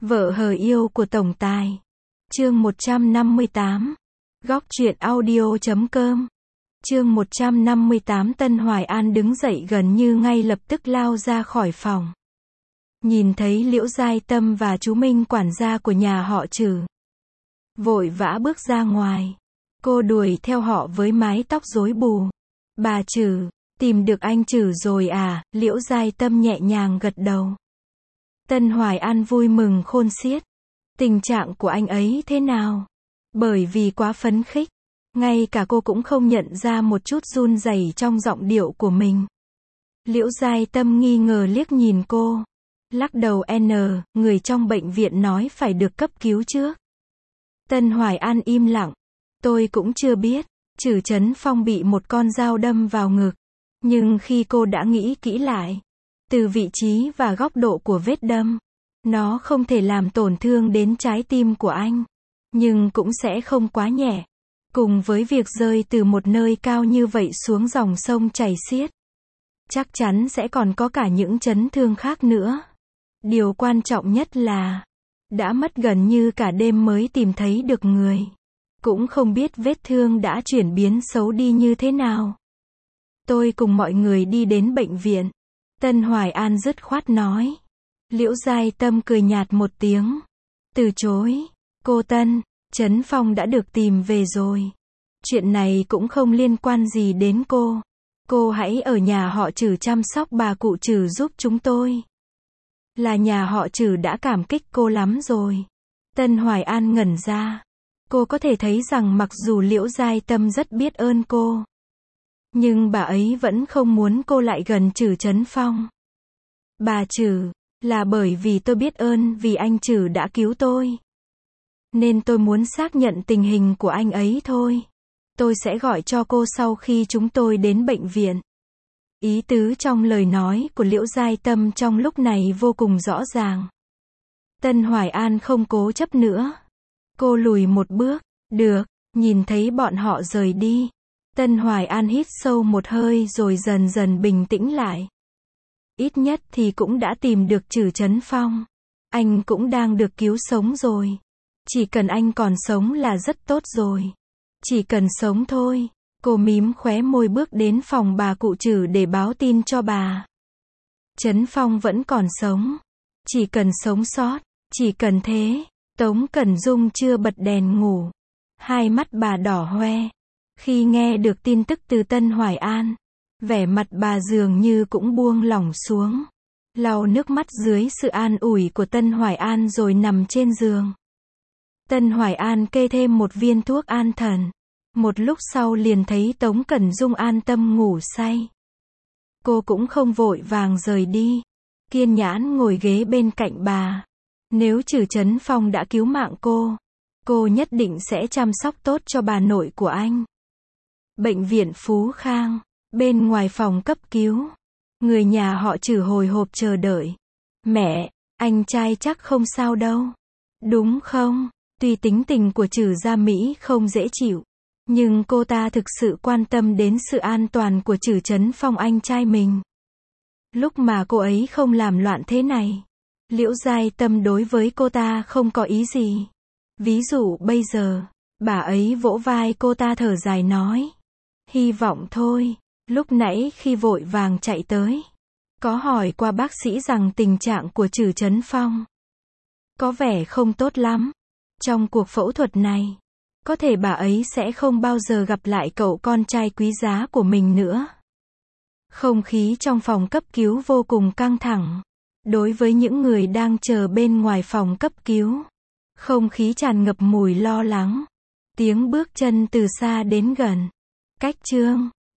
Vợ hờ yêu của tổng tài. Chương 158. Góc truyện audio.com. Chương 158. Tân Hoài An đứng dậy gần như ngay lập tức lao ra khỏi phòng. Nhìn thấy Liễu Giai Tâm và chú Minh quản gia của nhà họ Trử, vội vã bước ra ngoài. Cô đuổi theo họ với mái tóc rối bù. Bà Trử, tìm được anh Trử rồi à? Liễu Giai Tâm nhẹ nhàng gật đầu. Tân Hoài An vui mừng khôn xiết. Tình trạng của anh ấy thế nào? Bởi vì quá phấn khích, ngay cả cô cũng không nhận ra một chút run rẩy trong giọng điệu của mình. Liễu Giai Tâm nghi ngờ liếc nhìn cô, lắc đầu người trong bệnh viện nói phải được cấp cứu trước. Tân Hoài An im lặng. Tôi cũng chưa biết. Trử Chấn Phong bị một con dao đâm vào ngực. Nhưng khi cô đã nghĩ kỹ lại, từ vị trí và góc độ của vết đâm, nó không thể làm tổn thương đến trái tim của anh, nhưng cũng sẽ không quá nhẹ. Cùng với việc rơi từ một nơi cao như vậy xuống dòng sông chảy xiết, chắc chắn sẽ còn có cả những chấn thương khác nữa. Điều quan trọng nhất là, đã mất gần như cả đêm mới tìm thấy được người. Cũng không biết vết thương đã chuyển biến xấu đi như thế nào. Tôi cùng mọi người đi đến bệnh viện. Tân Hoài An dứt khoát nói. Liễu Giai Tâm cười nhạt một tiếng, từ chối. Cô Tân, Chấn Phong đã được tìm về rồi. Chuyện này cũng không liên quan gì đến cô. Cô hãy ở nhà họ Trử chăm sóc bà cụ Trử giúp chúng tôi. Là nhà họ Trử đã cảm kích cô lắm rồi. Tân Hoài An ngẩn ra. Cô có thể thấy rằng mặc dù Liễu Giai Tâm rất biết ơn cô, nhưng bà ấy vẫn không muốn cô lại gần Trử Chấn Phong. Bà Trử, là bởi vì tôi biết ơn vì anh Trử đã cứu tôi, nên tôi muốn xác nhận tình hình của anh ấy thôi. Tôi sẽ gọi cho cô sau khi chúng tôi đến bệnh viện. Ý tứ trong lời nói của Liễu Giai Tâm trong lúc này vô cùng rõ ràng. Tân Hoài An không cố chấp nữa. Cô lùi một bước. Được. Nhìn thấy bọn họ rời đi, Tân Hoài An hít sâu một hơi rồi dần dần bình tĩnh lại. Ít nhất thì cũng đã tìm được Trử Chấn Phong. Anh cũng đang được cứu sống rồi. Chỉ cần anh còn sống là rất tốt rồi. Chỉ cần sống thôi. Cô mím khóe môi bước đến phòng bà cụ Trử để báo tin cho bà. Chấn Phong vẫn còn sống. Chỉ cần sống sót. Chỉ cần thế. Tống Cẩn Dung chưa bật đèn ngủ. Hai mắt bà đỏ hoe. Khi nghe được tin tức từ Tân Hoài An, vẻ mặt bà dường như cũng buông lỏng xuống. Lau nước mắt dưới sự an ủi của Tân Hoài An rồi nằm trên giường. Tân Hoài An kê thêm một viên thuốc an thần. Một lúc sau liền thấy Tống Cẩn Dung an tâm ngủ say. Cô cũng không vội vàng rời đi. Kiên nhẫn ngồi ghế bên cạnh bà. Nếu Trử Chấn Phong đã cứu mạng cô nhất định sẽ chăm sóc tốt cho bà nội của anh. Bệnh viện Phú Khang, bên ngoài phòng cấp cứu, người nhà họ Trử hồi hộp chờ đợi. Mẹ, anh trai chắc không sao đâu. Đúng không? Tuy tính tình của Trử Gia Mỹ không dễ chịu, nhưng cô ta thực sự quan tâm đến sự an toàn của Trử Chấn Phong anh trai mình. Lúc mà cô ấy không làm loạn thế này, Liễu Giai Tâm đối với cô ta không có ý gì. Ví dụ bây giờ, bà ấy vỗ vai cô ta thở dài nói. Hy vọng thôi. Lúc nãy khi vội vàng chạy tới, có hỏi qua bác sĩ rằng tình trạng của Trử Chấn Phong có vẻ không tốt lắm. Trong cuộc phẫu thuật này, có thể bà ấy sẽ không bao giờ gặp lại cậu con trai quý giá của mình nữa. Không khí trong phòng cấp cứu vô cùng căng thẳng. Đối với những người đang chờ bên ngoài phòng cấp cứu, không khí tràn ngập mùi lo lắng. Tiếng bước chân từ xa đến gần. Cách Trương,